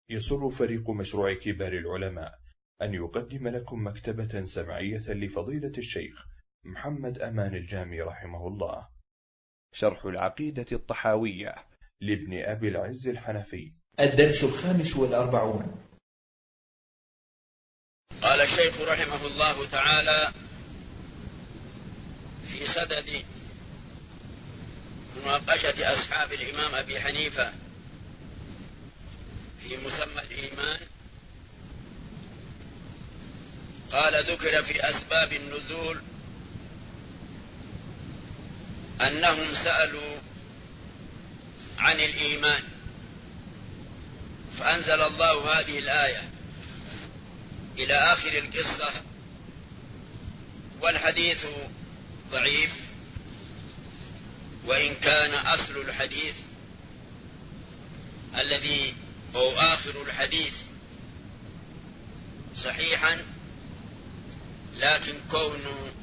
يسر فريق مشروع كبار العلماء أن يقدم لكم مكتبة سمعية لفضيلة الشيخ محمد أمان الجامي رحمه الله، شرح العقيدة الطحاوية لابن أبي العز الحنفي. الدرس 45. قال الشيخ رحمه الله تعالى في صدد مناقشة أصحاب الإمام أبي حنيفة في مسمى الإيمان، قال: ذكر في أسباب النزول أنهم سألوا عن الإيمان فأنزل الله هذه الآية إلى آخر القصة. والحديث ضعيف، وإن كان أصل الحديث الذي هو آخر الحديث صحيحا، لكن كون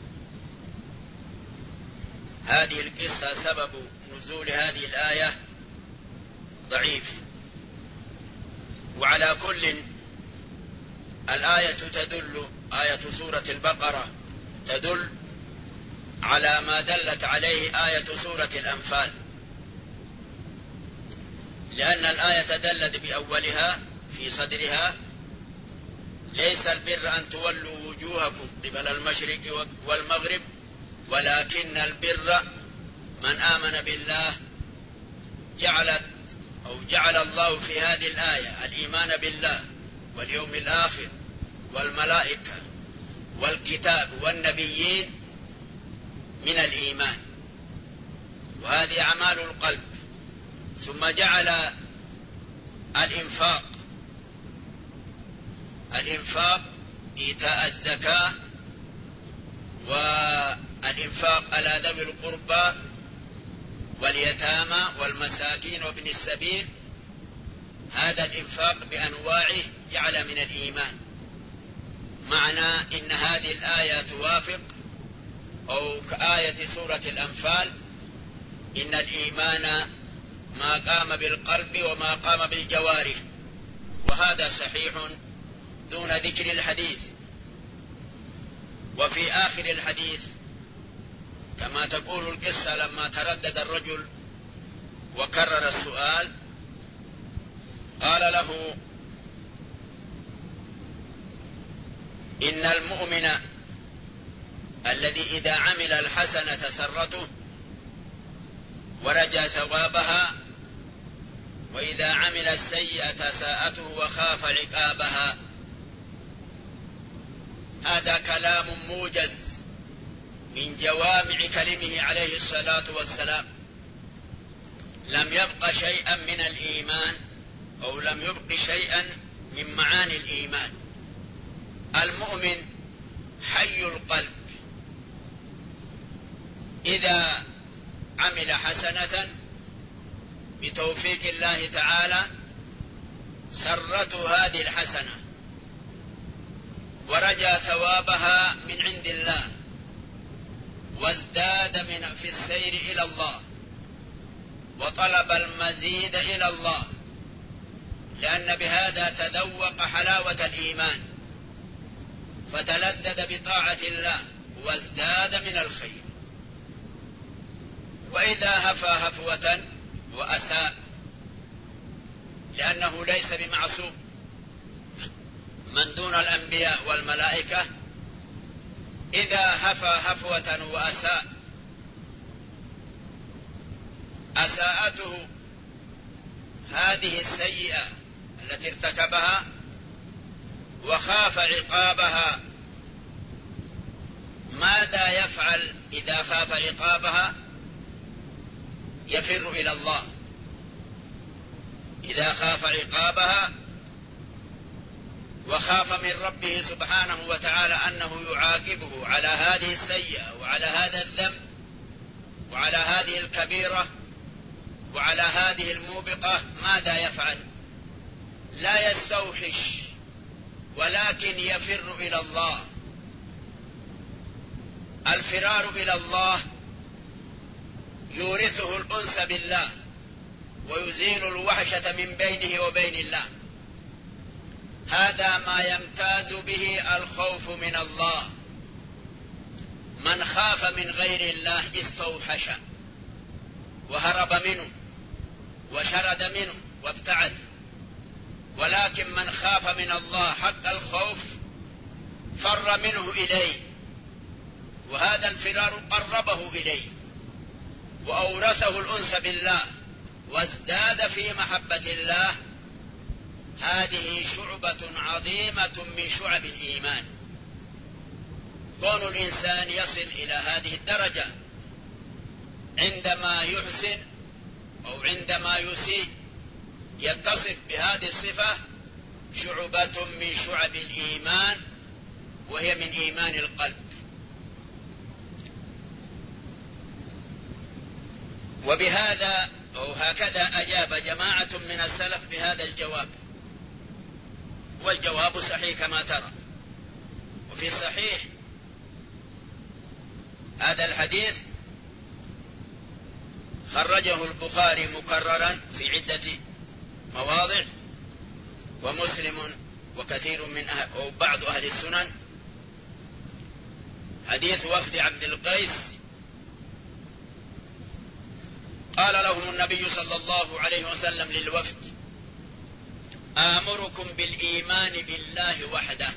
هذه القصة سبب نزول هذه الآية ضعيف. وعلى كل، الآية تدل، آية سورة البقرة تدل على ما دلت عليه آية سورة الأنفال، لأن الآية دلت بأولها في صدرها: ليس البر أن تولوا وجوهكم قبل المشرق والمغرب ولكن البر من آمن بالله. جعل الله في هذه الآية الإيمان بالله واليوم الآخر والملائكة والكتاب والنبيين من الإيمان، وهذه أعمال القلب. ثم جعل الإنفاق إيتاء الزكاة، والإنفاق على ذوي القربى واليتامى والمساكين وابن السبيل، هذا الإنفاق بأنواعه جعل من الإيمان. معنى إن هذه الآية توافق أو كآية سورة الأنفال: إن الإيمان ما قام بالقلب وما قام بالجوارح، وهذا صحيح دون ذكر الحديث. وفي آخر الحديث كما تقول القصة: لما تردد الرجل وكرر السؤال قال له: إن المؤمن الذي إذا عمل الحسنة سرته ورجى ثوابها، وإذا عمل السيئة ساءته وخاف عقابها. هذا كلام موجز من جوامع كلمه عليه الصلاة والسلام، لم يبق شيئا من الإيمان أو لم يبق شيئا من معاني الإيمان. المؤمن حي القلب، إذا عمل حسنة بتوفيق الله تعالى سرته هذه الحسنة ورجى ثوابها من عند الله، وازداد في السير إلى الله وطلب المزيد إلى الله، لأن بهذا تذوق حلاوة الإيمان فتلذذ بطاعة الله وازداد من الخير. وإذا هفى هفوة وأساء، لأنه ليس بمعصوم، من دون الأنبياء والملائكة إذا هفى هفوة وأساء أساءته هذه السيئة التي ارتكبها وخاف عقابها، ماذا يفعل إذا خاف عقابها؟ يفر إلى الله. إذا خاف عقابها وخاف من ربه سبحانه وتعالى أنه يعاقبه على هذه السيئة وعلى هذا الذنب وعلى هذه الكبيرة وعلى هذه الموبقة، ماذا يفعل؟ لا يستوحش، ولكن يفر إلى الله. الفرار إلى الله يورثه الأنس بالله ويزيل الوحشة من بينه وبين الله. وهذا ما يمتاز به الخوف من الله. من خاف من غير الله استوحش وهرب منه وشرد منه وابتعد، ولكن من خاف من الله حق الخوف فر منه إليه، وهذا الفرار قربه إليه وأورثه الأنس بالله وازداد في محبة الله. هذه شعبة عظيمة من شعب الإيمان. كون الإنسان يصل إلى هذه الدرجة عندما يحسن أو عندما يسيء يتصف بهذه الصفة شعبة من شعب الإيمان، وهي من إيمان القلب. وبهذا أو هكذا أجاب جماعة من السلف بهذا الجواب، والجواب صحيح كما ترى. وفي الصحيح هذا الحديث خرجه البخاري مكررا في عدة مواضع، ومسلم وكثير من أو بعض أهل السنن. حديث وفد عبد القيس قال لهم النبي صلى الله عليه وسلم للوفد: آمركم بالإيمان بالله وحده.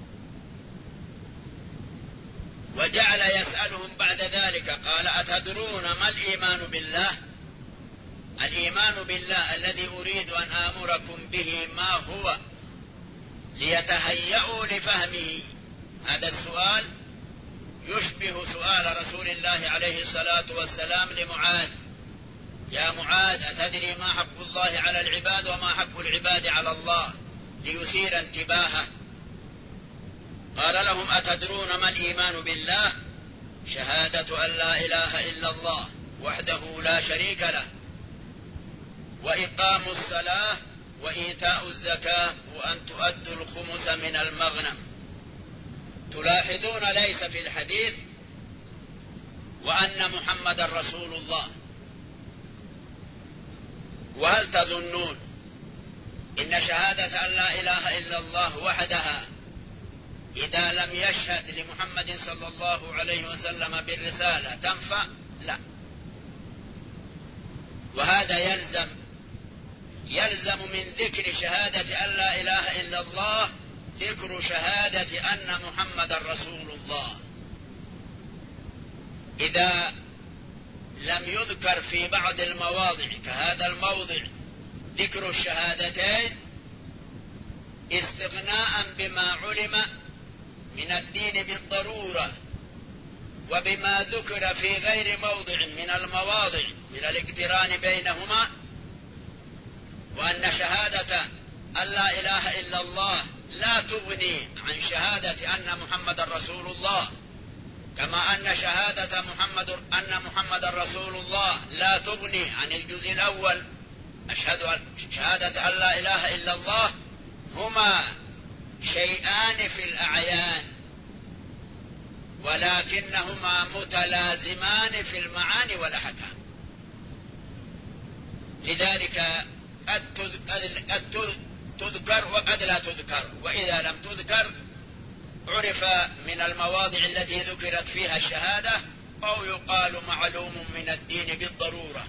وجعل يسألهم بعد ذلك قال: أتدرون ما الإيمان بالله؟ الإيمان بالله الذي أريد أن آمركم به ما هو، ليتهيئوا لفهمه. هذا السؤال يشبه سؤال رسول الله عليه الصلاة والسلام لمعاذ: يا معاذ أتدري ما حق الله على العباد وما حق العباد على الله؟ ليثير انتباهه. قال لهم: أتدرون ما الإيمان بالله؟ شهادة أن لا إله إلا الله وحده لا شريك له، وإقام الصلاة، وإيتاء الزكاة، وأن تؤدوا الخمس من المغنم. تلاحظون ليس في الحديث وأن محمد رسول الله. وهل تظنون إن شهادة أن لا إله إلا الله وحدها إذا لم يشهد لمحمد صلى الله عليه وسلم بالرسالة تنفع؟ لا. وهذا يلزم من ذكر شهادة أن لا إله إلا الله ذكر شهادة أن محمد رسول الله. إذا لم يذكر في بعض المواضع كهذا الموضع ذكر الشهادتين استغناء بما علم من الدين بالضرورة، وبما ذكر في غير موضع من المواضع من الاقتران بينهما، وأن شهادة أن لا إله إلا الله لا تغني عن شهادة أن محمد رسول الله، كما أن شهادة أن محمد رسول الله لا تغني عن الجزء الأول شهادة أن لا إله إلا الله. هما شيئان في الأعيان، ولكنهما متلازمان في المعاني والأحكام. لذلك قد تذكر وقد لا تذكر، وإذا لم تذكر عرف من المواضع التي ذكرت فيها الشهادة، أو يقال معلوم من الدين بالضرورة.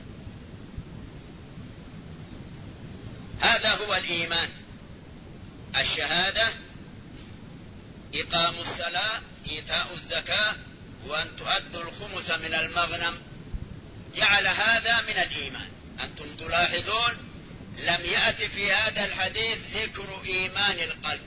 هذا هو الإيمان: الشهادة، إقام الصلاة، إيتاء الزكاة، وأن تؤدوا الخمس من المغنم. جعل هذا من الإيمان. أنتم تلاحظون لم يأتي في هذا الحديث ذكر إيمان القلب.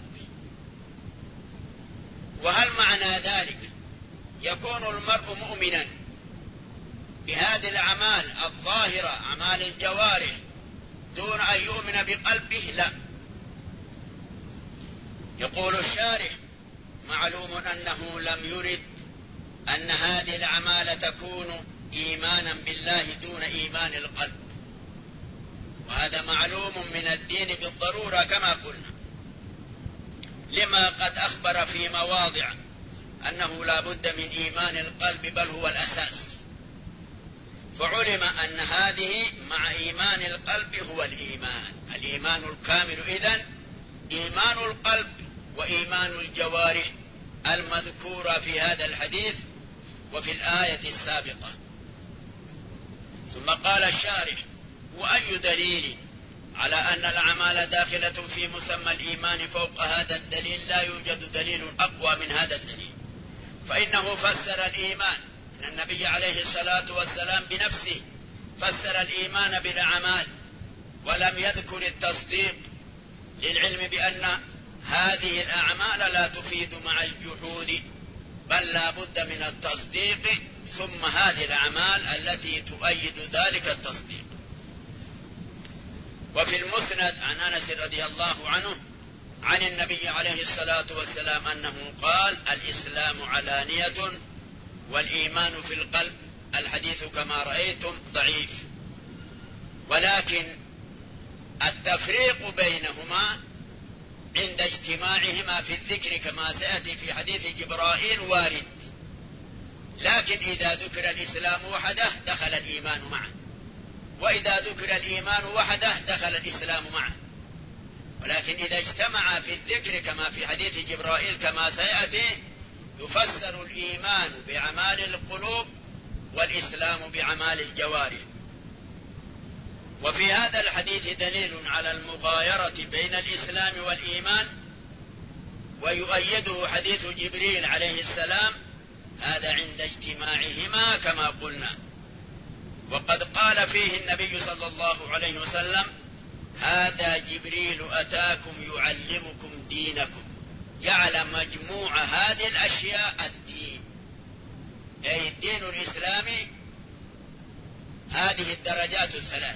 وهل معنى ذلك يكون المرء مؤمنا بهذه الأعمال الظاهرة أعمال الجوارح دون أن يؤمن بقلبه؟ لا. يقول الشارح: معلوم أنه لم يرد أن هذه الأعمال تكون إيمانا بالله دون إيمان القلب، وهذا معلوم من الدين بالضرورة كما قلنا، لما قد أخبر في مواضع أنه لا بد من إيمان القلب بل هو الأساس. فعلم أن هذه مع إيمان القلب هو الإيمان الكامل. إذن إيمان القلب المذكورة في هذا الحديث وفي الآية السابقة. ثم قال الشارح: وأي دليل على أن الأعمال داخلة في مسمى الإيمان فوق هذا الدليل؟ لا يوجد دليل أقوى من هذا الدليل، فإنه فسر الإيمان، إن النبي عليه الصلاة والسلام بنفسه فسر الإيمان بالأعمال ولم يذكر التصديق، للعلم بأن هذه الأعمال لا تفيد مع الجحود، بل لا بد من التصديق ثم هذه الأعمال التي تؤيد ذلك التصديق. وفي المسند عن أنس رضي الله عنه عن النبي عليه الصلاة والسلام أنه قال: الإسلام علانية والإيمان في القلب. الحديث كما رأيتم ضعيف، ولكن التفريق بينهما عند اجتماعهما في الذكر كما سيأتي في حديث جبرائيل وارد، لكن إذا ذكر الإسلام وحده دخل الإيمان معه، وإذا ذكر الإيمان وحده دخل الإسلام معه. ولكن إذا اجتمع في الذكر كما في حديث جبرائيل كما سيأتي يفسر الإيمان بأعمال القلوب والإسلام بأعمال الجوارح. وفي هذا الحديث دليل على المغايرة بين الإسلام والإيمان، ويؤيده حديث جبريل عليه السلام، هذا عند اجتماعهما كما قلنا. وقد قال فيه النبي صلى الله عليه وسلم: هذا جبريل أتاكم يعلمكم دينكم. جعل مجموع هذه الأشياء الدين، أي الدين الإسلامي، هذه الدرجات الثلاث،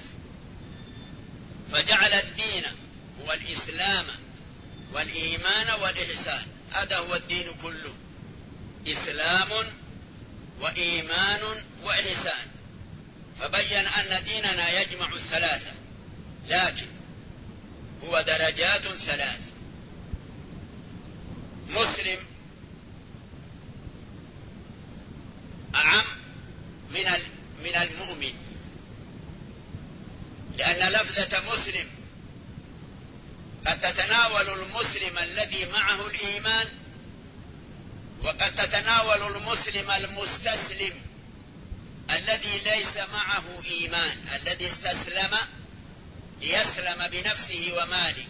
فجعل الدين هو الإسلام والإيمان والإحسان. هذا هو الدين كله، إسلام وإيمان وإحسان. فبين أن ديننا يجمع الثلاثة، لكن هو درجات ثلاث. مسلم أعم من المؤمن، لأن لفظة مسلم قد تتناول المسلم الذي معه الإيمان، وقد تتناول المسلم المستسلم الذي ليس معه إيمان، الذي استسلم ليسلم بنفسه وماله.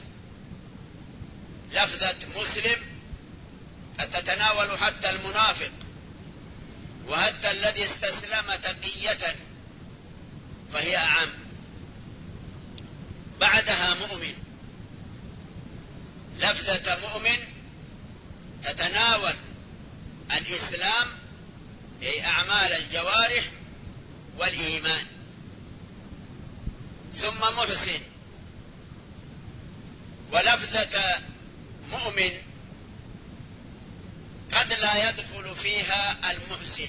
لفظة مسلم قد تتناول حتى المنافق، وحتى الذي استسلم تقية، فهي أعم. بعدها مؤمن. لفظة مؤمن تتناول الإسلام أي أعمال الجوارح والإيمان. ثم محسن. ولفظة مؤمن قد لا يدخل فيها المحسن،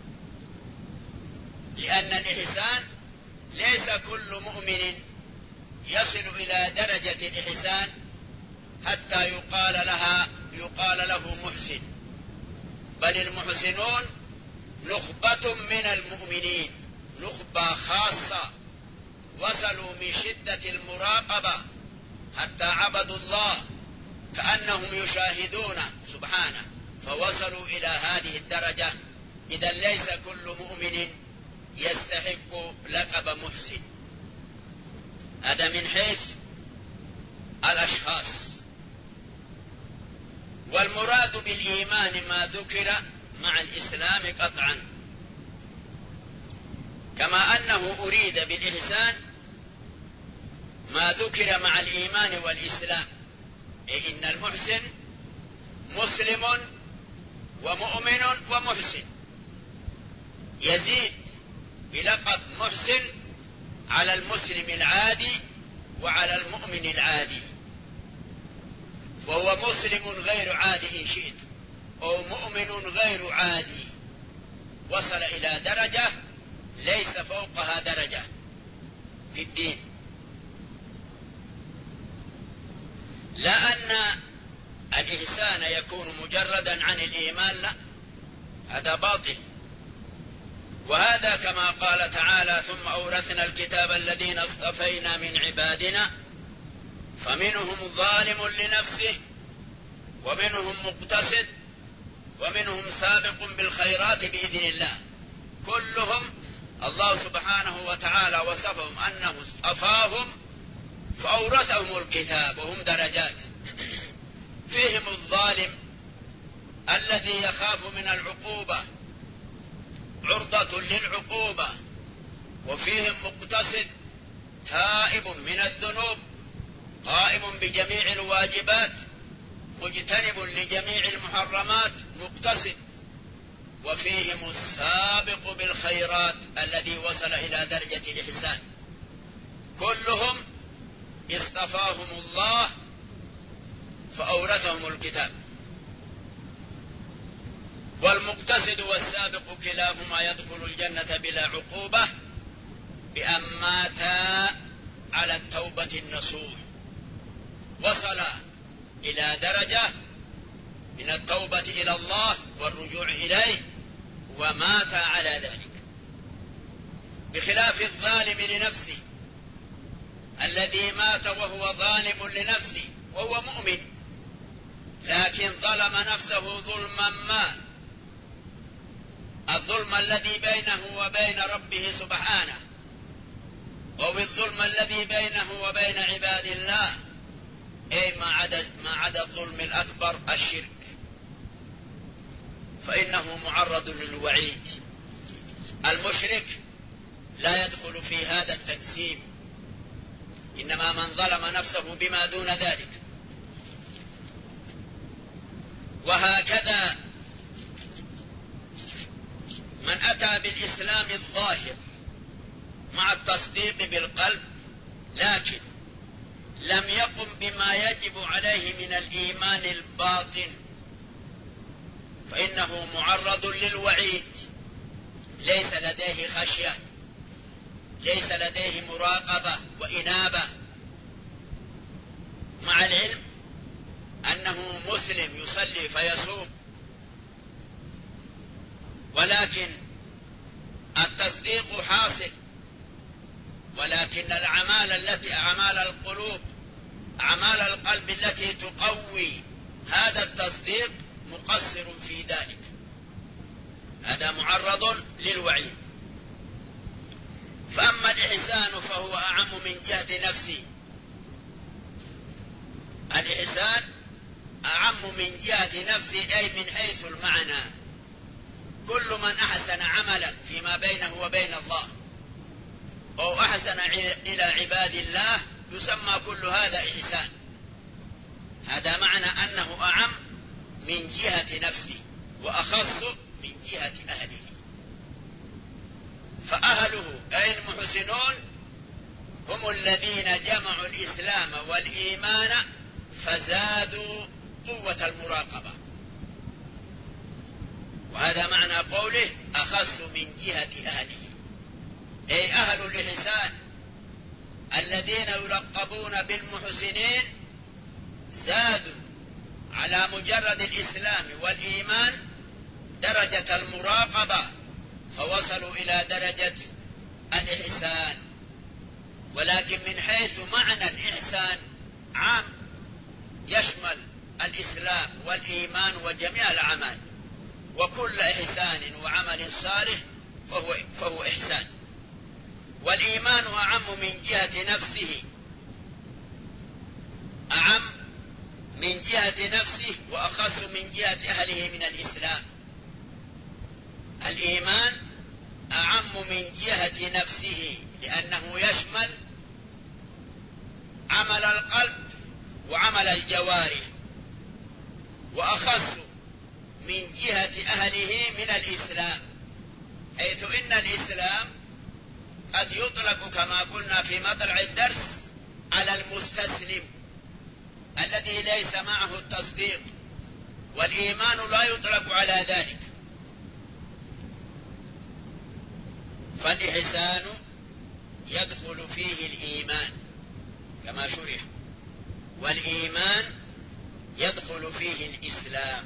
لأن الإحسان ليس كل مؤمن يصل إلى درجة الإحسان حتى يقال له محسن، بل المحسنون نخبة من المؤمنين، نخبة خاصة وصلوا من شدة المراقبة حتى عبدوا الله كأنهم يشاهدون سبحانه، فوصلوا إلى هذه الدرجة. إذا ليس كل مؤمن يستحق لقب محسن. هذا من حيث الأشخاص. والمراد بالإيمان ما ذكر مع الإسلام قطعا، كما أنه أريد بالإحسان ما ذكر مع الإيمان والإسلام، أي إن المحسن مسلم ومؤمن ومحسن، يزيد بلقب محسن على المسلم العادي وعلى المؤمن العادي، وهو مسلم غير عادي إن شئت، أو مؤمن غير عادي، وصل إلى درجة ليس فوقها درجة في الدين. لا أن الإحسان يكون مجردا عن الإيمان، لا، هذا باطل. وهذا كما قال تعالى: ثم أورثنا الكتاب الذين اصطفينا من عبادنا فمنهم ظالم لنفسه ومنهم مقتصد ومنهم سابق بالخيرات بإذن الله. كلهم الله سبحانه وتعالى وصفهم أنه اصطفاهم فأورثهم الكتاب، وهم درجات. فيهم الظالم الذي يخاف من العقوبة عرضة للعقوبة، وفيهم مقتصد تائب من الذنوب قائم بجميع الواجبات مجتنب لجميع المحرمات مقتصد، وفيهم السابق بالخيرات الذي وصل إلى درجة الإحسان. كلهم اصطفاهم الله فأورثهم الكتاب. والمقتصد والسابق كلاهما يدخل الجنة بلا عقوبة بأن ماتا على التوبة النصوح، وصل إلى درجة من التوبة إلى الله والرجوع إليه ومات على ذلك، بخلاف الظالم لنفسه الذي مات وهو ظالم لنفسه وهو مؤمن، لكن ظلم نفسه ظلما ما، الظلم الذي بينه وبين ربه سبحانه، أو الظلم الذي بينه وبين عباد الله، أي ما عدا الظلم الأكبر الشرك، فإنه معرض للوعيد. المشرك لا يدخل في هذا التقسيم، إنما من ظلم نفسه بما دون ذلك. وهكذا من أتى بالإسلام الظاهر مع التصديق بالقلب لكن لم يقم بما يجب عليه من الإيمان الباطن فإنه معرض للوعيد، ليس لديه خشية، ليس لديه مراقبة وإنابة، مع العلم أنه مسلم يصلي فيصوم، ولكن التصديق حاصل، ولكن الأعمال أعمال القلوب، أعمال القلب التي تقوي هذا التصديق مقصر في ذلك، هذا معرض للوعيد. فأما الإحسان فهو أعم من جهة نفسه، الإحسان أعم من جهة نفسه، أي من حيث المعنى. كل من أحسن عملا فيما بينه وبين الله أو أحسن إلى عباد الله يسمى كل هذا إحسان، هذا معنى أنه أعم من جهة نفسه وأخص من جهة أهله. فأهله أي المحسنون هم الذين جمعوا الإسلام والإيمان فزادوا قوة المراقبة، وهذا معنى قوله أخص من جهة أهله، أي أهل الإحسان الذين يلقبون بالمحسنين زادوا على مجرد الإسلام والإيمان درجة المراقبة فوصلوا إلى درجة الإحسان. ولكن من حيث معنى الإحسان عام يشمل الإسلام والإيمان وجميع الأعمال، وكل إحسان وعمل صالح فهو إحسان. والإيمان أعم من جهة نفسه، أعم من جهة نفسه وأخص من جهة أهله من الإسلام. الإيمان أعم من جهة نفسه لأنه يشمل عمل القلب وعمل الجوارح، وأخص من جهة أهله من الإسلام، حيث إن الإسلام قد يطلق كما قلنا في مطلع الدرس على المستسلم الذي ليس معه التصديق، والإيمان لا يطلق على ذلك. فالإحسان يدخل فيه الإيمان كما شرح، والإيمان يدخل فيه الإسلام،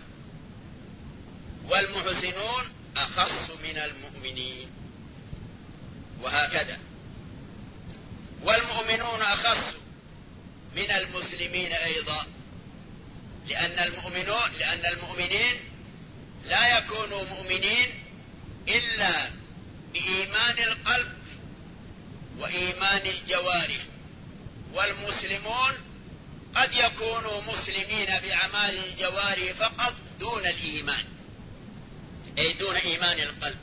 والمحسنون أخص من المؤمنين، وهكذا. والمؤمنون أخص من المسلمين أيضا، لأن المؤمنين لا يكونوا مؤمنين إلا بإيمان القلب وإيمان الجوارح، والمسلمون قد يكونوا مسلمين بأعمال الجوارح فقط دون الإيمان، أي دون إيمان القلب.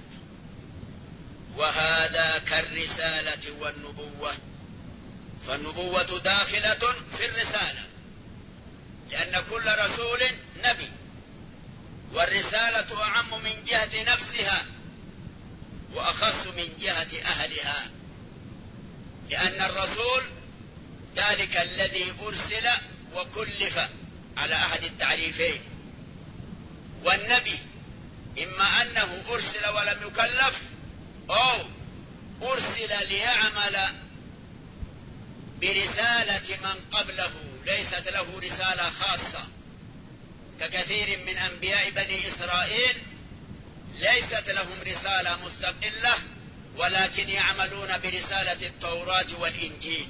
وهذا كالرسالة والنبوة، فالنبوة داخلة في الرسالة لأن كل رسول نبي، والرسالة أعم من جهة نفسها وأخص من جهة أهلها، لأن الرسول ذلك الذي أرسل وكلف على أحد التعريفين، والنبي إما أنه أرسل ولم يكلف أو أرسل ليعمل برسالة من قبله ليست له رسالة خاصة، ككثير من أنبياء بني إسرائيل ليست لهم رسالة مستقلة ولكن يعملون برسالة التوراة والإنجيل.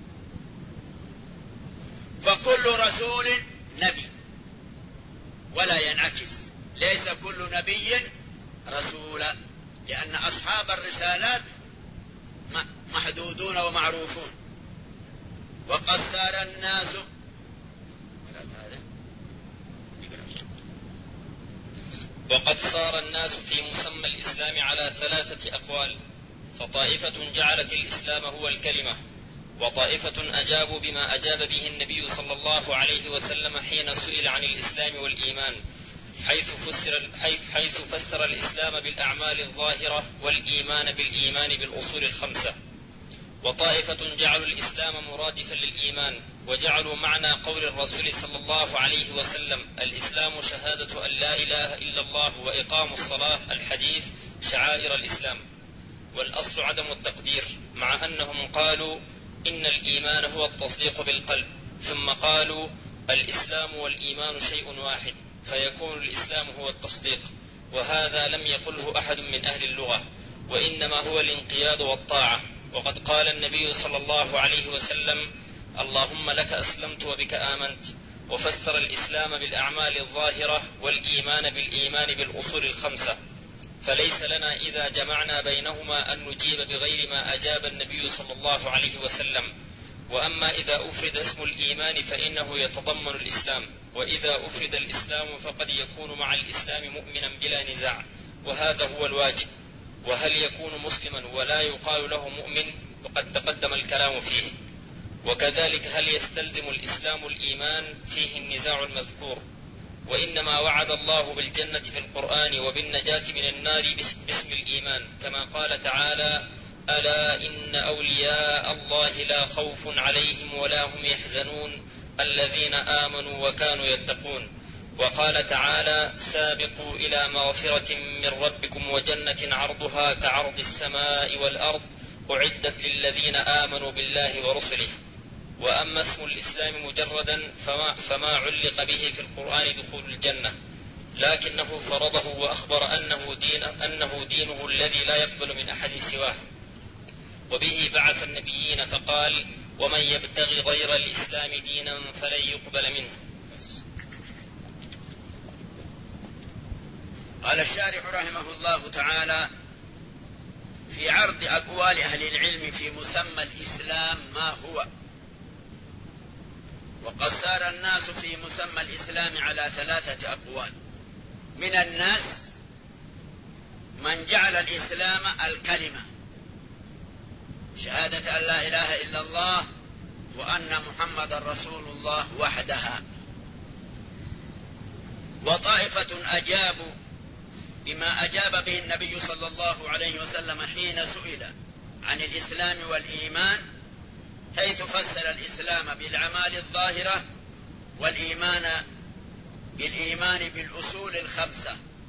فكل رسول نبي ولا ينعكس، ليس كل نبي رسولا، لأن أصحاب الرسالات محدودون ومعروفون. وقد صار الناس في مسمى الإسلام على 3 أقوال، فطائفة جعلت الإسلام هو الكلمة، وطائفة أجابوا بما أجاب به النبي صلى الله عليه وسلم حين سئل عن الإسلام والإيمان، حيث فسر الإسلام بالأعمال الظاهرة والإيمان بالإيمان بالأصول 5، وطائفة جعلوا الإسلام مرادفا للإيمان، وجعلوا معنى قول الرسول صلى الله عليه وسلم الإسلام شهادة أن لا إله إلا الله وإقام الصلاة الحديث شعائر الإسلام، والأصل عدم التقدير، مع أنهم قالوا إن الإيمان هو التصديق بالقلب، ثم قالوا الإسلام والإيمان شيء واحد فيكون الإسلام هو التصديق، وهذا لم يقله أحد من أهل اللغة، وإنما هو الانقياد والطاعة. وقد قال النبي صلى الله عليه وسلم اللهم لك أسلمت وبك آمنت، وفسر الإسلام بالأعمال الظاهرة والإيمان بالإيمان بالأصول 5، فليس لنا إذا جمعنا بينهما أن نجيب بغير ما أجاب النبي صلى الله عليه وسلم. وأما إذا أفرد اسم الإيمان فإنه يتضمن الإسلام، وإذا أفرد الإسلام فقد يكون مع الإسلام مؤمنا بلا نزاع، وهذا هو الواجب. وهل يكون مسلما ولا يقال له مؤمن؟ وقد تقدم الكلام فيه. وكذلك هل يستلزم الإسلام الإيمان؟ فيه النزاع المذكور. وإنما وعد الله بالجنة في القرآن وبالنجاة من النار باسم الإيمان، كما قال تعالى ألا إن أولياء الله لا خوف عليهم ولا هم يحزنون الذين آمنوا وكانوا يتقون. وقال تعالى سابقوا إلى مغفرة من ربكم وجنة عرضها كعرض السماء والأرض أعدت للذين آمنوا بالله ورسله. وأما اسم الإسلام مجردا فما علق به في القرآن دخول الجنة، لكنه فرضه وأخبر أنه دينه الذي لا يقبل من أحد سواه، وبه بعث النبيين فقال ومن يبتغي غير الإسلام دينا فلن يقبل منه. قال الشارح رحمه الله تعالى في عرض أقوال أهل العلم في مسمى الإسلام ما هو. وقد سار الناس في مسمى الإسلام على 3 أقوال. من الناس من جعل الإسلام الكلمة، شهادة أن لا إله إلا الله وأن محمد رسول الله وحدها. وطائفة أجابوا بما أجاب به النبي صلى الله عليه وسلم حين سئل عن الإسلام والإيمان، حيث فسر الإسلام بالأعمال الظاهرة والإيمان بالإيمان بالأصول 5،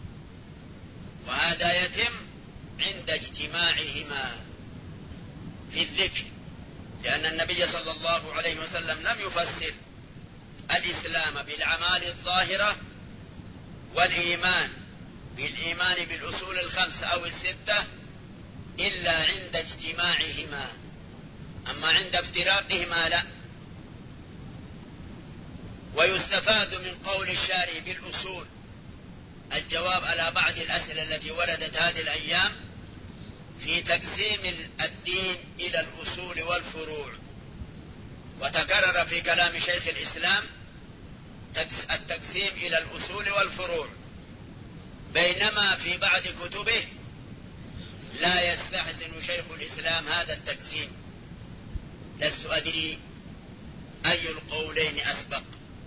وهذا يتم عند اجتماعهما في الذكر، لأن النبي صلى الله عليه وسلم لم يفسر الإسلام بالأعمال الظاهرة والإيمان بالإيمان بالأصول 5 أو 6 إلا عند اجتماعهما، أما عند افتراقهما لا. ويستفاد من قول الشارع بالأصول الجواب على بعض الأسئلة التي وردت هذه الأيام في تقسيم الدين إلى الأصول والفروع. وتكرر في كلام شيخ الإسلام التقسيم إلى الأصول والفروع، بينما في بعض كتبه لا يستحسن شيخ الإسلام هذا التقسيم. لست أدري أي القولين أسبق.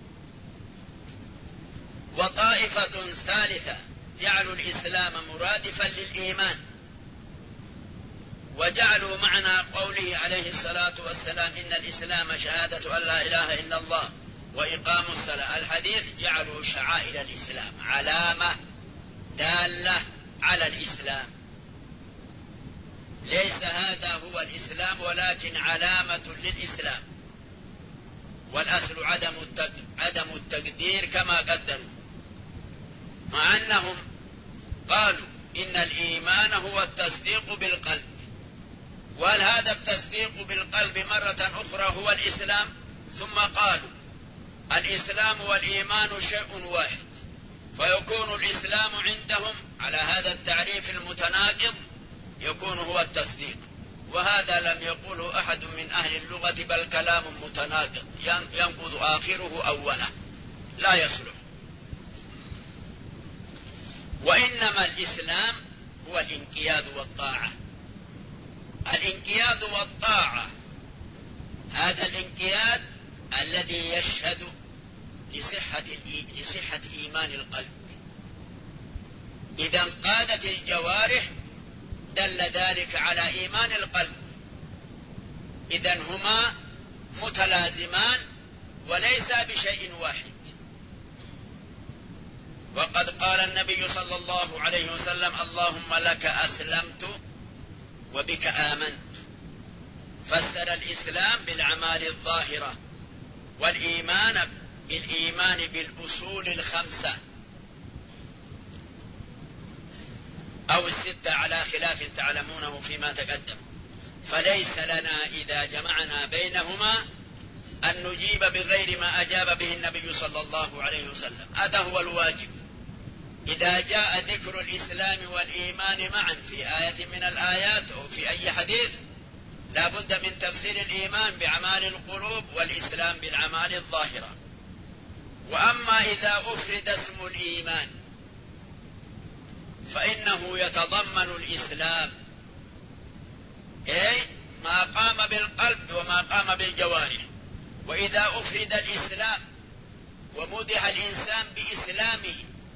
وطائفة ثالثة جعلوا الإسلام مرادفا للإيمان، وجعلوا معنى قوله عليه الصلاة والسلام إن الإسلام شهادة أن لا إله إلا الله وإقام الصلاة، الحديث جعلوا شعائر الإسلام، علامة دالة على الإسلام. ليس هذا هو الإسلام ولكن علامة للإسلام، والأصل عدم التقدير كما قدروا، مع أنهم قالوا إن الإيمان هو التصديق بالقلب. وهل هذا التصديق بالقلب مرة أخرى هو الإسلام؟ ثم قالوا الإسلام والإيمان شيء واحد، فيكون الإسلام عندهم على هذا التعريف المتناقض يكون هو التصديق. وهذا لم يقوله أحد من أهل اللغة، بل كلام متناقض ينقض آخره أوله، لا يصلح. وإنما الإسلام هو الانقياد والطاعة. الانقياد والطاعة، هذا الانقياد الذي يشهد لصحة إيمان القلب. إذا انقادت الجوارح دل ذلك على إيمان القلب. إذن هما متلازمان وليس بشيء واحد. وقد قال النبي صلى الله عليه وسلم اللهم لك أسلمت وبك آمنت. فسر الإسلام بالأعمال الظاهرة، والإيمان بالأصول الخمسة أو الستة على خلاف تعلمونه فيما تقدم. فليس لنا إذا جمعنا بينهما أن نجيب بغير ما أجاب به النبي صلى الله عليه وسلم. هذا هو الواجب. إذا جاء ذكر الإسلام والإيمان معا في آية من الآيات أو في أي حديث لا بد من تفسير الإيمان بأعمال القلوب والإسلام بالأعمال الظاهرة. وأما إذا أفرد اسم الإيمان فإنه يتضمن الإسلام، أي ما قام بالقلب وما قام بالجوارح. وإذا أفرد الإسلام ومدح الإنسان بإسلامه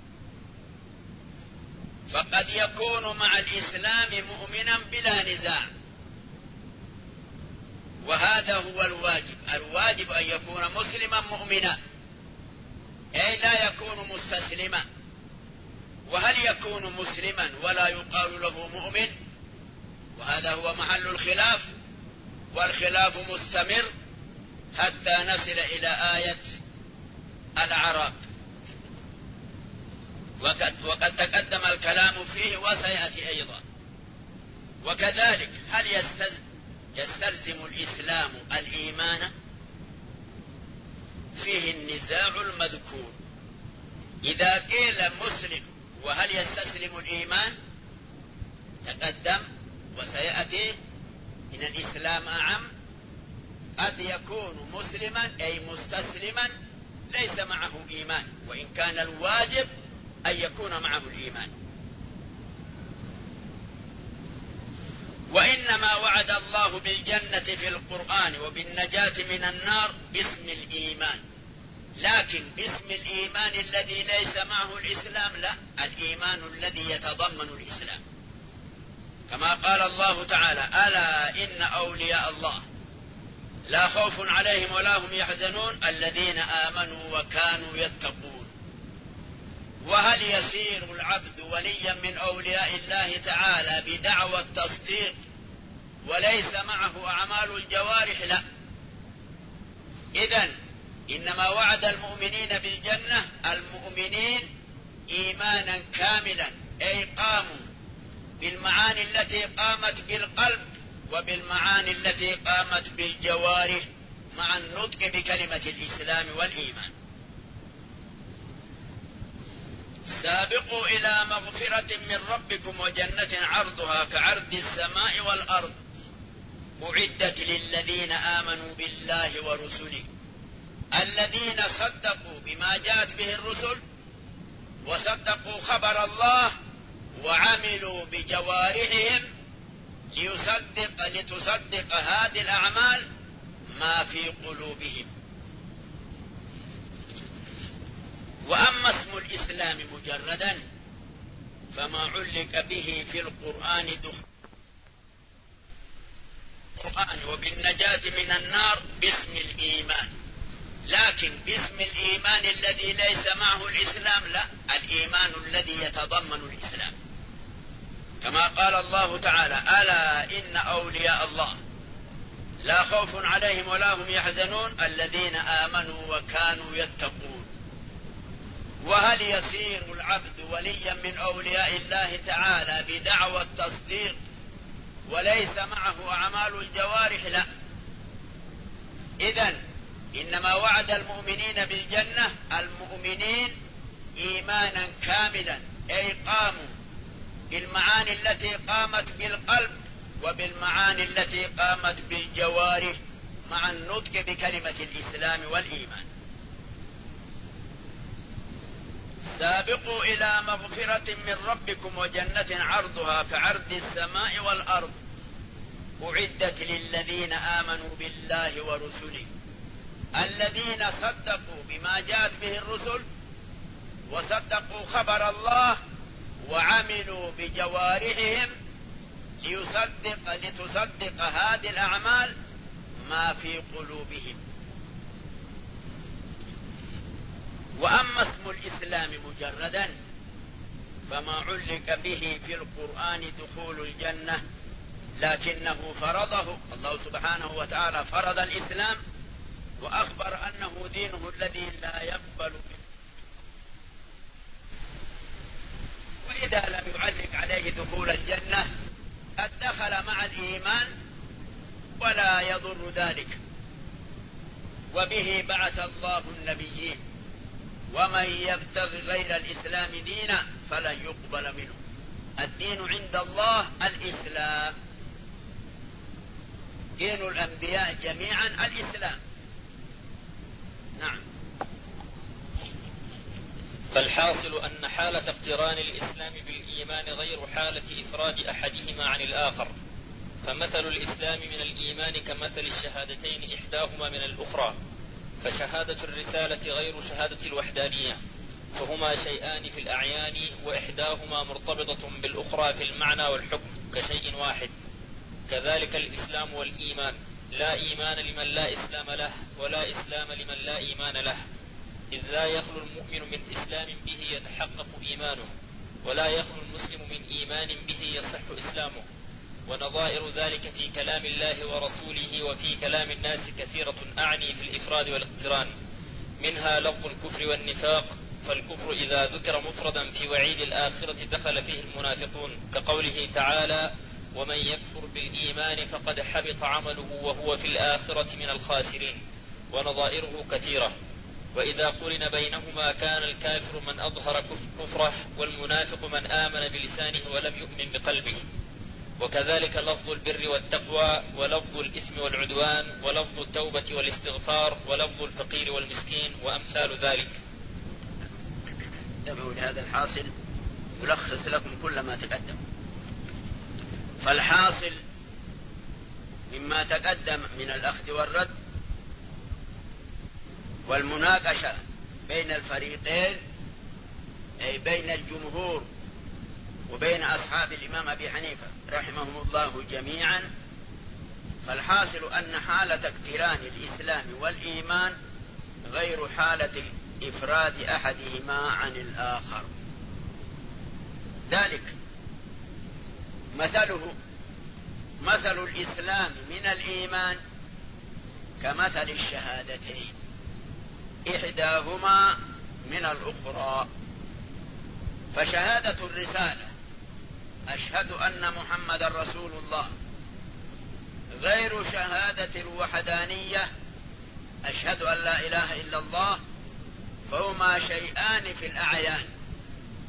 فقد يكون مع الإسلام مؤمنا بلا نزاع، وهذا هو الواجب. الواجب أن يكون مسلما مؤمنا، أي لا يكون مستسلما. وهل يكون مسلما ولا يقال له مؤمن؟ وهذا هو محل الخلاف، والخلاف مستمر حتى نصل إلى آية الأعراف، وقد تقدم الكلام فيه وسيأتي أيضا. وكذلك هل يستلزم الإسلام الإيمان؟ فيه النزاع المذكور. إذا قيل مسلم وهل يستسلم الإيمان تقدم وسيأتي إن الإسلام أعم. قد يكون مسلما أي مستسلما ليس معه إيمان، وإن كان الواجب أن يكون معه الإيمان. وإنما وعد الله بالجنة في القرآن وبالنجاة من النار باسم الإيمان، لكن باسم الإيمان الذي ليس معه الإسلام لا، الإيمان الذي يتضمن الإسلام، كما قال الله تعالى ألا إن أولياء الله لا خوف عليهم ولا هم يحزنون الذين آمنوا وكانوا يتقون. وهل يصير العبد وليا من أولياء الله تعالى بدعوى التصديق وليس معه أعمال الجوارح؟ لا. إذن إنما وعد المؤمنين بالجنة المؤمنين إيمانا كاملا، أي قاموا بالمعاني التي قامت بالقلب وبالمعاني التي قامت بالجوارح مع النطق بكلمة الإسلام والإيمان. سابقوا إلى مغفرة من ربكم وجنة عرضها كعرض السماء والأرض أعدت للذين آمنوا بالله ورسله الذين صدقوا بما جاءت به الرسل وصدقوا خبر الله وعملوا بجوارحهم لتصدق هذه الأعمال ما في قلوبهم. وأما اسم الإسلام مجردا فما علق به في القرآن وبالنجاة من النار باسم الإيمان، لكن باسم الإيمان الذي ليس معه الإسلام لا، الإيمان الذي يتضمن الإسلام، كما قال الله تعالى: ألا إن أولياء الله لا خوف عليهم ولا هم يحزنون الذين آمنوا وكانوا يتقون. وهل يصير العبد وليا من أولياء الله تعالى بدعوى التصديق وليس معه أعمال الجوارح؟ لا. إذن إنما وعد المؤمنين بالجنة المؤمنين إيمانا كاملا، أي قاموا بالمعاني التي قامت بالقلب وبالمعاني التي قامت بالجوارح مع النطق بكلمة الإسلام والإيمان. سابقوا إلى مغفرة من ربكم وجنة عرضها كعرض السماء والأرض أعدت للذين آمنوا بالله ورسله الذين صدقوا بما جاءت به الرسل وصدقوا خبر الله وعملوا بجوارحهم لتصدق هذه الأعمال ما في قلوبهم. وأما اسم الإسلام مجردا فما علق به في القرآن دخول الجنة، لكنه فرضه الله سبحانه وتعالى، فرض الإسلام وأخبر أنه دينه الذي لا يقبل منه. وإذا لم يعلق عليه دخول الجنة قد دخل مع الإيمان ولا يضر ذلك. وبه بعث الله النبيين، ومن يبتغ غير الإسلام دينا فلن يقبل منه. الدين عند الله الإسلام، دين الأنبياء جميعا الإسلام. نعم. فالحاصل أن حالة اقتران الإسلام بالإيمان غير حالة إفراد أحدهما عن الآخر، فمثل الإسلام من الإيمان كمثل الشهادتين إحداهما من الأخرى، فشهادة الرسالة غير شهادة الوحدانية، فهما شيئان في الأعيان وإحداهما مرتبطة بالأخرى في المعنى والحكم كشيء واحد. كذلك الإسلام والإيمان، لا إيمان لمن لا إسلام له، ولا إسلام لمن لا إيمان له، إذ لا يخلو المؤمن من إسلام به يتحقق إيمانه، ولا يخلو المسلم من إيمان به يصح إسلامه. ونظائر ذلك في كلام الله ورسوله وفي كلام الناس كثيرة، أعني في الإفراد والاقتران، منها لفظ الكفر والنفاق، فالكفر إذا ذكر مفردا في وعيد الآخرة دخل فيه المنافقون، كقوله تعالى: ومن يكفر بالإيمان فقد حبط عمله وهو في الآخرة من الخاسرين. ونظائره كثيرة. وإذا قرن بينهما كان الكافر من أظهر كفره، والمنافق من آمن بلسانه ولم يؤمن بقلبه. وكذلك لفظ البر والتقوى، ولفظ الإثم والعدوان، ولفظ التوبة والاستغفار، ولفظ الفقير والمسكين، وأمثال ذلك. انتبهوا لهذا الحاصل يلخص لكم كل ما تقدم. فالحاصل مما تقدم من الأخذ والرد والمناقشة بين الفريقين، أي بين الجمهور وبين أصحاب الإمام أبي حنيفة رحمهم الله جميعا، فالحاصل أن حالة اقتران الإسلام والإيمان غير حالة إفراد أحدهما عن الآخر. ذلك مثل الإسلام من الإيمان كمثل الشهادتين إحداهما من الأخرى. فشهادة الرسالة أشهد أن محمد رسول الله غير شهادة الوحدانية أشهد أن لا إله إلا الله، فهما شيئان في الأعيان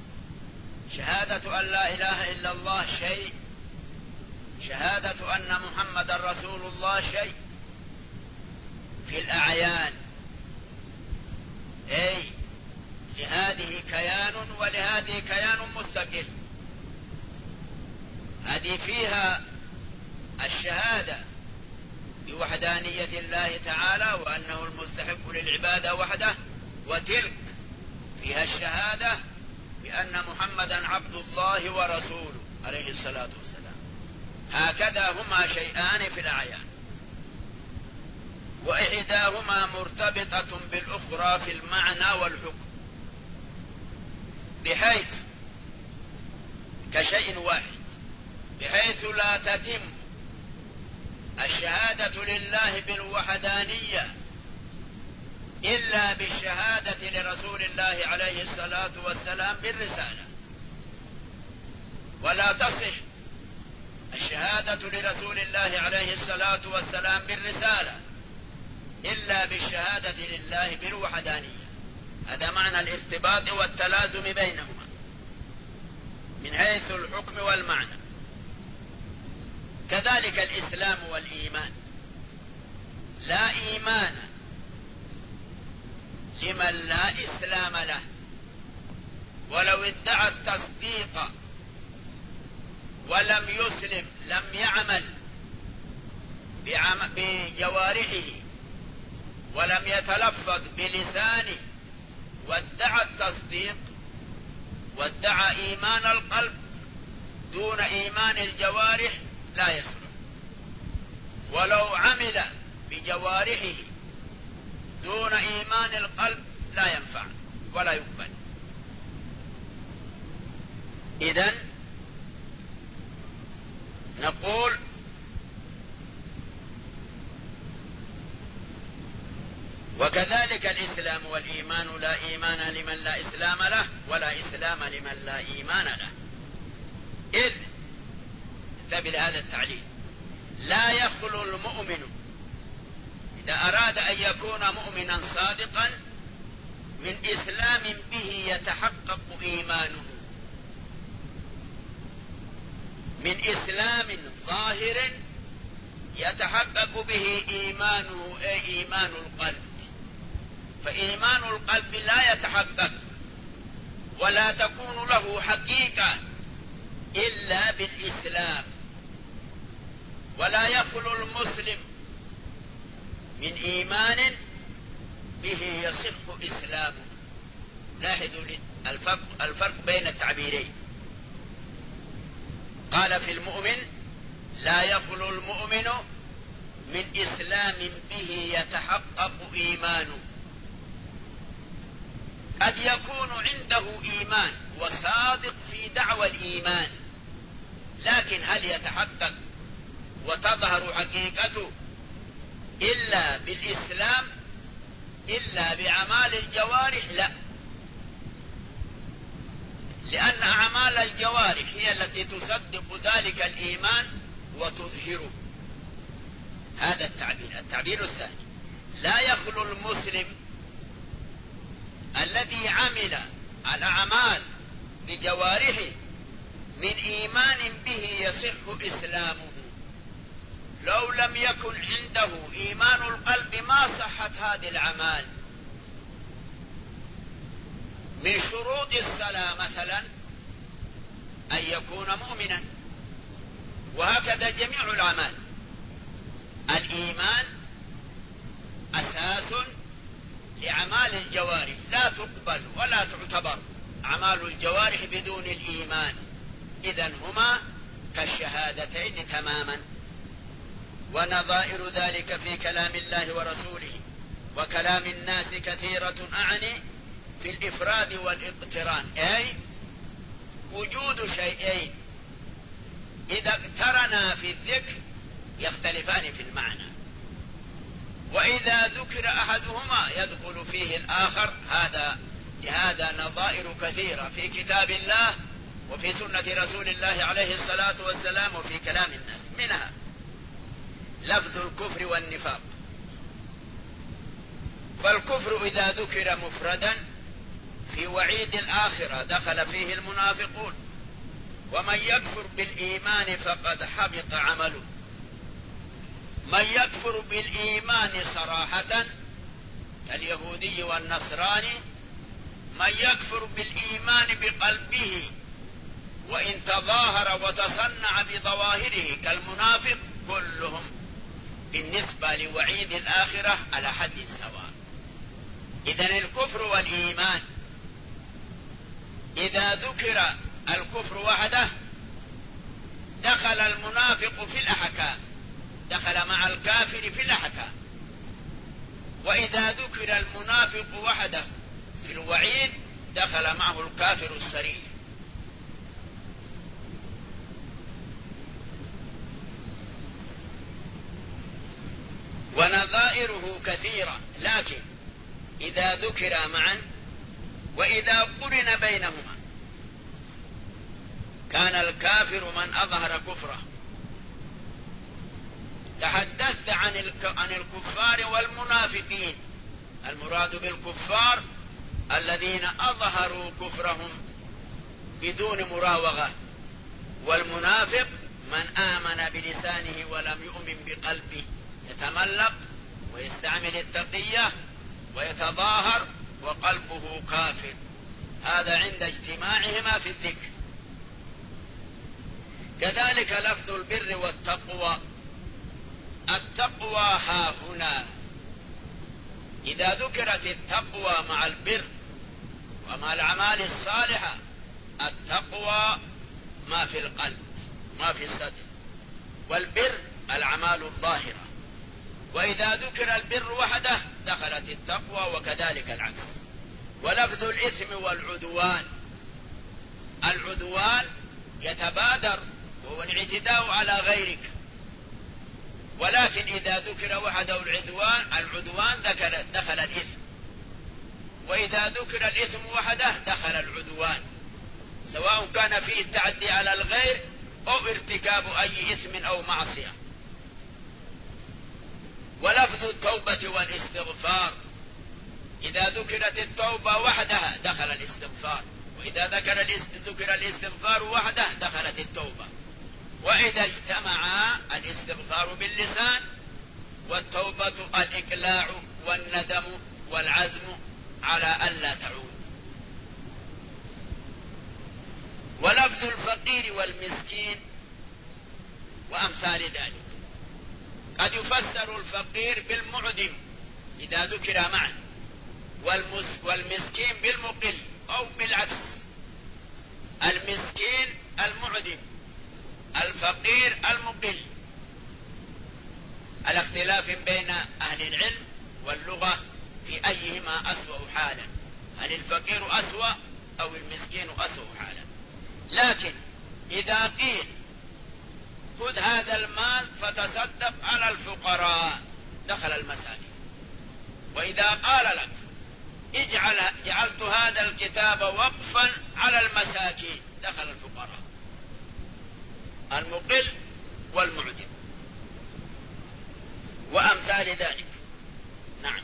شهادة أن لا إله إلا الله شيء، شهادة أن محمد رسول الله شيء. في الأعيان أي لهذه كيان ولهذه كيان مستقل، هذه فيها الشهادة بوحدانية الله تعالى وأنه المستحق للعبادة وحده، وتلك فيها الشهادة بأن محمدا عبد الله ورسوله عليه الصلاة والسلام. هكذا هما شيئان في الأعيان، وإحداهما مرتبطة بالأخرى في المعنى والحكم، بحيث كشيء واحد، بحيث لا تتم الشهادة لله بالوحدانية إلا بالشهادة لرسول الله عليه الصلاة والسلام بالرسالة، ولا تصح الشهادة لرسول الله عليه الصلاة والسلام بالرسالة إلا بالشهادة لله بالوحدانية. هذا معنى الارتباط والتلازم بينهما من حيث الحكم والمعنى. كذلك الإسلام والإيمان، لا إيمان لمن لا إسلام له، ولو ادعى التصديق ولم يسلم، لم يعمل بجوارحه ولم يتلفظ بلسانه وادعى التصديق وادعى إيمان القلب دون إيمان الجوارح لا يصلح، ولو عمل بجوارحه دون إيمان القلب لا ينفع ولا يقبل. إذن نقول وكذلك الإسلام والإيمان، لا إيمان لمن لا إسلام له ولا إسلام لمن لا إيمان له. إذ انتبه لهذا التعليل، لا يخلو المؤمن إذا أراد أن يكون مؤمنا صادقا من إسلام به يتحقق إيمانه، من إسلام ظاهر يتحقق به إيمانه، أي إيمان القلب. فإيمان القلب لا يتحقق ولا تكون له حقيقة إلا بالإسلام، ولا يخلو المسلم من إيمان به يصح إسلامه. لاحظوا الفرق بين التعبيرين. قال في المؤمن لا يخلو المؤمن من إسلام به يتحقق إيمانه. قد يكون عنده إيمان وصادق في دعوى الإيمان، لكن هل يتحقق وتظهر حقيقته إلا بالإسلام، إلا بأعمال الجوارح؟ لا، لأن أعمال الجوارح هي التي تصدق ذلك الإيمان وتظهره. هذا التعبير الثاني، لا يخلو المسلم الذي عمل الأعمال بجوارحه من إيمان به يصح إسلامه. لو لم يكن عنده إيمان القلب ما صحت هذه الأعمال. من شروط الصلاة مثلا أن يكون مؤمنا، وهكذا جميع الأعمال. الإيمان أساس لأعمال الجوارح، لا تقبل ولا تعتبر أعمال الجوارح بدون الإيمان. إذن هما كالشهادتين تماما. ونظائر ذلك في كلام الله ورسوله وكلام الناس كثيرة، أعني في الإفراد والاقتران، أي وجود شيئين إذا اقترنا في الذكر يختلفان في المعنى، وإذا ذكر أحدهما يدخل فيه الآخر. لهذا نظائر كثيرة في كتاب الله وفي سنة رسول الله عليه الصلاة والسلام وفي كلام الناس. منها لفظ الكفر والنفاق. فالكفر إذا ذكر مفردا في ووعيد الآخرة دخل فيه المنافقون. ومن يكفر بالإيمان فقد حبط عمله. من يكفر بالإيمان صراحة كاليهودي والنصراني، من يكفر بالإيمان بقلبه وإن تظاهر وتصنع بظواهره كالمنافق، كلهم بالنسبة لوعيد الآخرة على حد سواء. إذن الكفر والإيمان إذا ذكر الكفر وحده دخل المنافق في الأحكام، دخل مع الكافر في الأحكام. وإذا ذكر المنافق وحده في الوعيد دخل معه الكافر الصريح. ونظائره كثيرة، لكن إذا ذكر معا وإذا قرن بينهما كان الكافر من أظهر كفره. تحدثت عن الكفار والمنافقين. المراد بالكفار الذين أظهروا كفرهم بدون مراوغة، والمنافق من آمن بلسانه ولم يؤمن بقلبه، يتملق ويستعمل التقية ويتظاهر وقلبه كافر. هذا عند اجتماعهما في الذكر. كذلك لفظ البر والتقوى. التقوى ها هنا إذا ذكرت التقوى مع البر ومع الأعمال الصالحة، التقوى ما في القلب ما في الصدر، والبر الأعمال الظاهرة. وإذا ذكر البر وحده دخلت التقوى، وكذلك العكس. ولفظ الإثم والعدوان. العدوان يتبادر وهو الاعتداء على غيرك، ولكن إذا ذكر وحده العدوان دخل الإثم. وإذا ذكر الإثم وحده دخل العدوان، سواء كان فيه التعدي على الغير أو ارتكاب أي إثم أو معصية. ولفظ التوبة والاستغفار. إذا ذكرت التوبة وحدها دخل الاستغفار، وإذا ذكر الاستغفار وحده دخلت التوبة. وإذا اجتمعا الاستغفار باللسان والتوبة الإقلاع والندم والعزم على ألا تعود. ولفظ الفقير والمسكين وأمثال ذلك. قد يفسر الفقير بالمعدم إذا ذكر معا، والمسكين بالمقل، أو بالعكس، المسكين المعدم، الفقير المقل، على اختلاف بين أهل العلم واللغة في أيهما أسوأ حالا، هل الفقير أسوأ أو المسكين أسوأ حالا. لكن إذا قيل خذ هذا المال فتصدق على الفقراء دخل المساكين. وإذا قال لك جعلت هذا الكتاب وقفا على المساكين دخل الفقراء، المقل والمعدم وأمثال ذلك. نعم.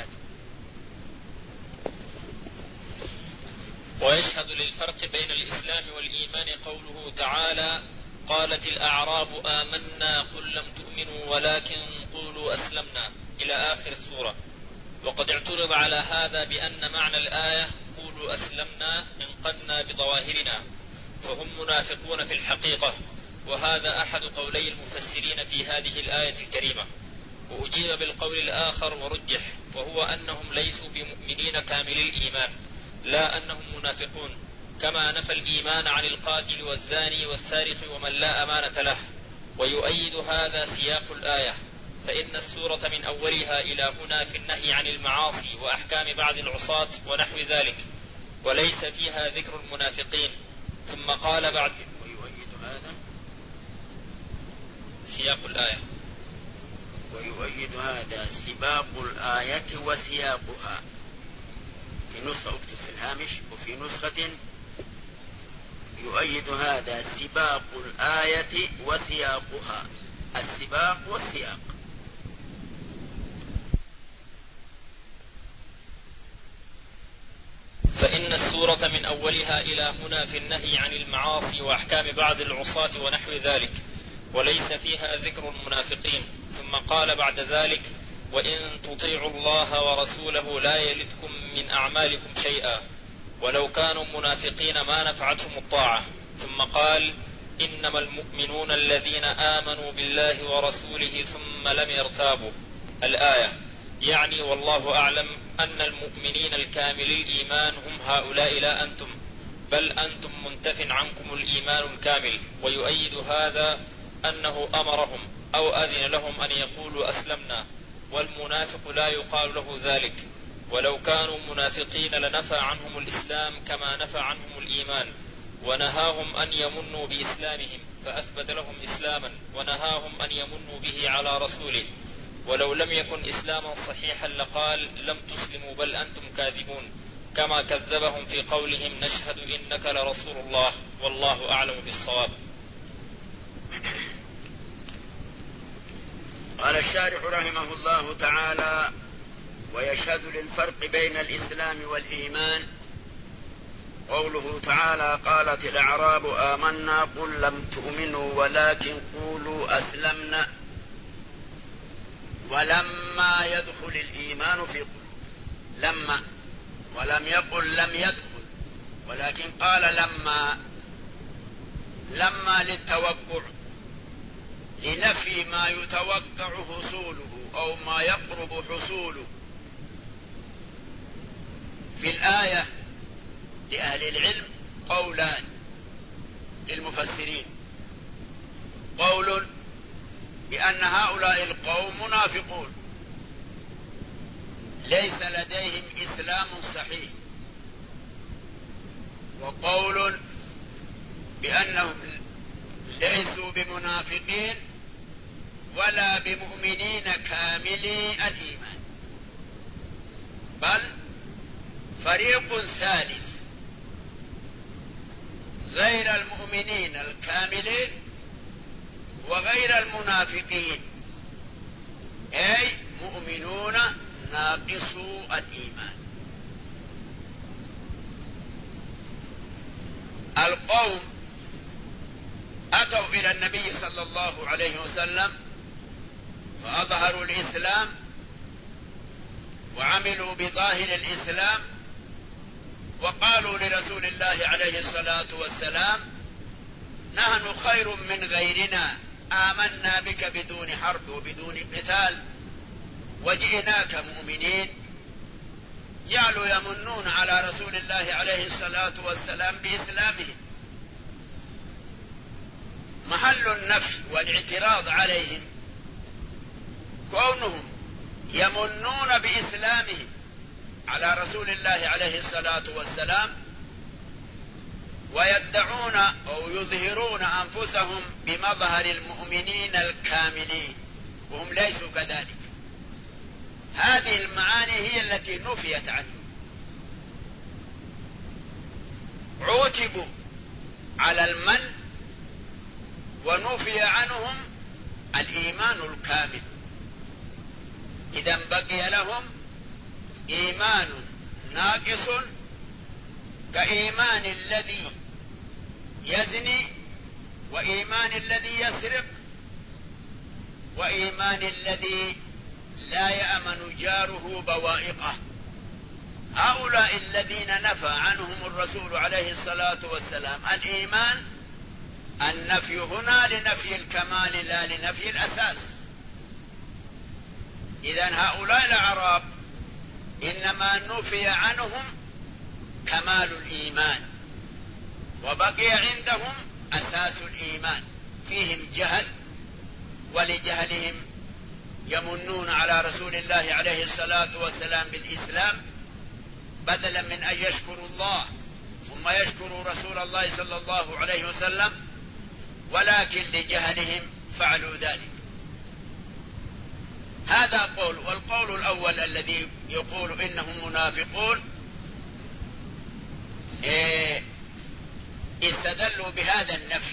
ويشهد للفرق بين الإسلام والإيمان قوله تعالى: قالت الأعراب آمنا قل لم تؤمنوا ولكن قولوا أسلمنا، إلى آخر السورة. وقد اعترض على هذا بأن معنى الآية قولوا أسلمنا انقدنا بظواهرنا، فهم منافقون في الحقيقة. وهذا أحد قولي المفسرين في هذه الآية الكريمة. وأجيب بالقول الآخر ورجح، وهو أنهم ليسوا بمؤمنين كاملي الإيمان، لا أنهم منافقون، كما نفى الإيمان عن القاتل والزاني والسارق ومن لا أمانة له. ويؤيد هذا سياق الآية، فإن السورة من أولها إلى هنا في النهي عن المعاصي وأحكام بعض العصاة ونحو ذلك، وليس فيها ذكر المنافقين. ثم قال بعد: ويؤيد هذا سياق الآية. ويؤيد هذا سباق الآية وسياقها. في نسخة اكتب في الهامش، وفي نسخة يؤيد هذا سباق الآية وسياقها، السباق والسياق. فإن إن السورة من أولها إلى هنا في النهي عن المعاصي وأحكام بعض العصاة ونحو ذلك، وليس فيها ذكر المنافقين. ثم قال بعد ذلك: وإن تطيعوا الله ورسوله لا يلدكم من أعمالكم شيئا، ولو كانوا منافقين ما نفعتهم الطاعة. ثم قال: إنما المؤمنون الذين آمنوا بالله ورسوله ثم لم يرتابوا. الآية، يعني والله أعلم أن المؤمنين الكاملي الإيمان هم هؤلاء لا أنتم، بل أنتم منتف عنكم الإيمان الكامل. ويؤيد هذا أنه أمرهم أو أذن لهم أن يقولوا أسلمنا، والمنافق لا يقال له ذلك، ولو كانوا منافقين لنفى عنهم الإسلام كما نفى عنهم الإيمان، ونهاهم أن يمنوا بإسلامهم فأثبت لهم إسلاما، ونهاهم أن يمنوا به على رسوله، ولو لم يكن إسلاما صحيحا لقال لم تسلموا بل أنتم كاذبون، كما كذبهم في قولهم نشهد إنك لرسول الله والله أعلم بالصواب. قال الشارح رحمه الله تعالى: ويشهد للفرق بين الإسلام والإيمان قوله تعالى: قالت الأعراب آمنا قل لم تؤمنوا ولكن قولوا أسلمنا ولما يدخل الإيمان في قلوب. ولم يقل لم يدخل، ولكن قال لما للتوقع، لنفي ما يتوقع حصوله أو ما يقرب حصوله. في الآية لأهل العلم قولان للمفسرين: قول بأن هؤلاء القوم منافقون ليس لديهم إسلام صحيح، وقول بأنهم ليسوا بمنافقين ولا بمؤمنين كاملي الإيمان، بل فريق ثالث غير المؤمنين الكاملين وغير المنافقين، أي مؤمنون ناقصو الإيمان. القوم أتوا إلى النبي صلى الله عليه وسلم فأظهروا الإسلام وعملوا بظاهر الإسلام، وقالوا لرسول الله عليه الصلاة والسلام: نحن خير من غيرنا، آمنا بك بدون حرب وبدون قتال وجئناك مؤمنين. جعلوا يمنون على رسول الله عليه الصلاة والسلام بإسلامهم. محل النفي والاعتراض عليهم كونهم يمنون بإسلامهم على رسول الله عليه الصلاة والسلام ويدعون أو يظهرون أنفسهم بمظهر المؤمنين الكاملين وهم ليسوا كذلك. هذه المعاني هي التي نفيت عنهم، عوتبوا على المن ونفي عنهم الإيمان الكامل. إذن بقي لهم إيمان ناقص كإيمان الذي يزني، وإيمان الذي يسرق، وإيمان الذي لا يأمن جاره بوائقه. هؤلاء الذين نفى عنهم الرسول عليه الصلاة والسلام الإيمان، النفي هنا لنفي الكمال لا لنفي الأساس. إذن هؤلاء الأعراب إنما نفي عنهم كمال الإيمان، وبقي عندهم أساس الإيمان، فيهم جهل، ولجهلهم يمنون على رسول الله عليه الصلاة والسلام بالإسلام بدلا من أن يشكروا الله ثم يشكروا رسول الله صلى الله عليه وسلم، ولكن لجهلهم فعلوا ذلك. هذا قول. والقول الأول الذي يقول إنهم منافقون استدلوا بهذا النفي.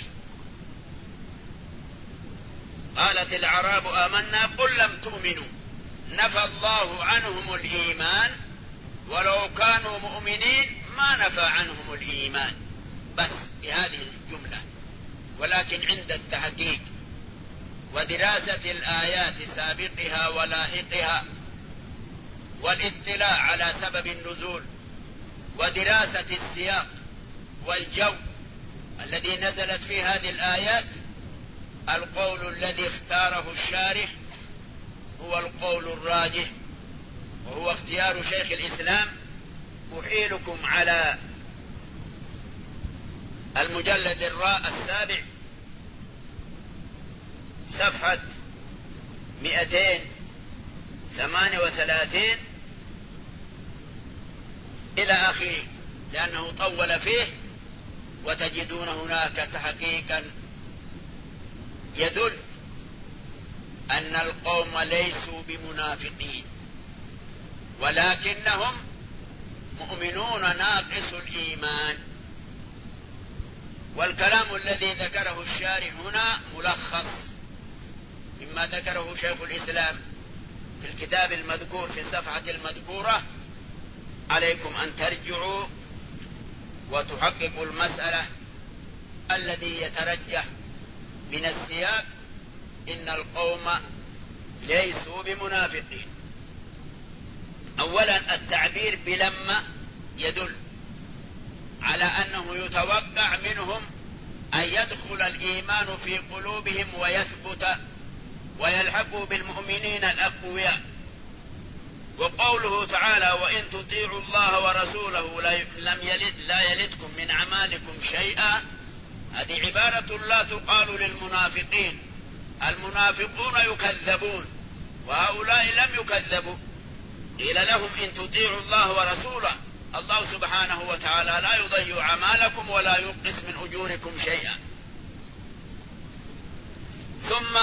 قالت الأعراب آمنا قل لم تؤمنوا، نفى الله عنهم الإيمان ولو كانوا مؤمنين ما نفى عنهم الإيمان بس بهذه الجملة، ولكن عند التحقيق ودراسة الآيات سابقها ولاحقها والاطلاع على سبب النزول ودراسة السياق والجو الذي نزلت فيه هذه الآيات، القول الذي اختاره الشارح هو القول الراجح، وهو اختيار شيخ الإسلام. أحيلكم على المجلد السابع صفحة 238 إلى آخره، لأنه طول فيه، وتجدون هناك تحقيقا يدل أن القوم ليسوا بمنافقين ولكنهم مؤمنون ناقص الإيمان. والكلام الذي ذكره الشارح هنا ملخص مما ذكره شيخ الإسلام في الكتاب المذكور في الصفحة المذكورة. عليكم أن ترجعوا وتحققوا المسألة الذي يترجح من السياق إن القوم ليسوا بمنافقين. أولا التعبير بلما يدل على أنه يتوقع منهم أن يدخل الإيمان في قلوبهم ويثبت ويلحقوا بالمؤمنين الأقوياء. وقوله تعالى وإن تطيعوا الله ورسوله لا يلدكم من أعمالكم شيئا، هذه عبارة لا تقال للمنافقين. المنافقون يكذبون وهؤلاء لم يكذبوا، قيل لهم إن تطيعوا الله ورسوله، الله سبحانه وتعالى لا يضيع أعمالكم ولا ينقص من أجوركم شيئا. ثم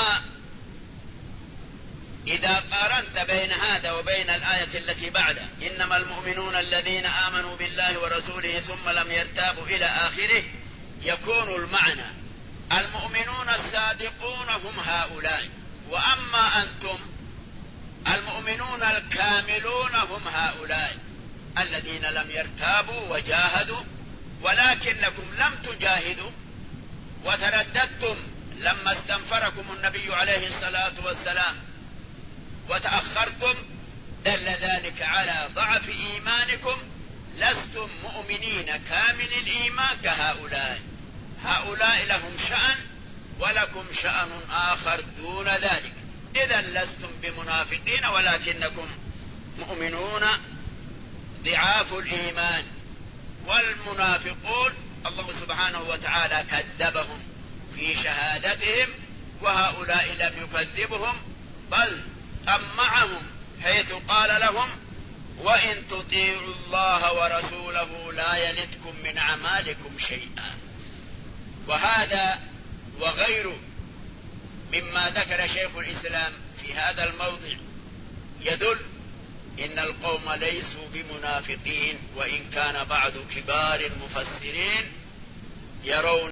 إذا قارنت بين هذا وبين الآية التي بعده إنما المؤمنون الذين آمنوا بالله ورسوله ثم لم يرتابوا إلى آخره، يكون المعنى المؤمنون الصادقون هم هؤلاء، وأما أنتم المؤمنون الكاملون هم هؤلاء الذين لم يرتابوا وجاهدوا، ولكنكم لم تجاهدوا وترددتم لما استنفركم النبي عليه الصلاة والسلام وتأخرتم، دل ذلك على ضعف إيمانكم. لستم مؤمنين كامل الإيمان كهؤلاء، هؤلاء لهم شأن ولكم شأن آخر دون ذلك. إذن لستم بمنافقين ولكنكم مؤمنون ضعاف الإيمان. والمنافقون الله سبحانه وتعالى كذبهم في شهادتهم، وهؤلاء لم يكذبهم بل طمعهم حيث قال لهم وإن تطيعوا الله ورسوله لا يلدكم من أعمالكم شيئا. وهذا وغيره مما ذكر شيخ الإسلام في هذا الموضع يدل إن القوم ليسوا بمنافقين، وإن كان بعض كبار المفسرين يرون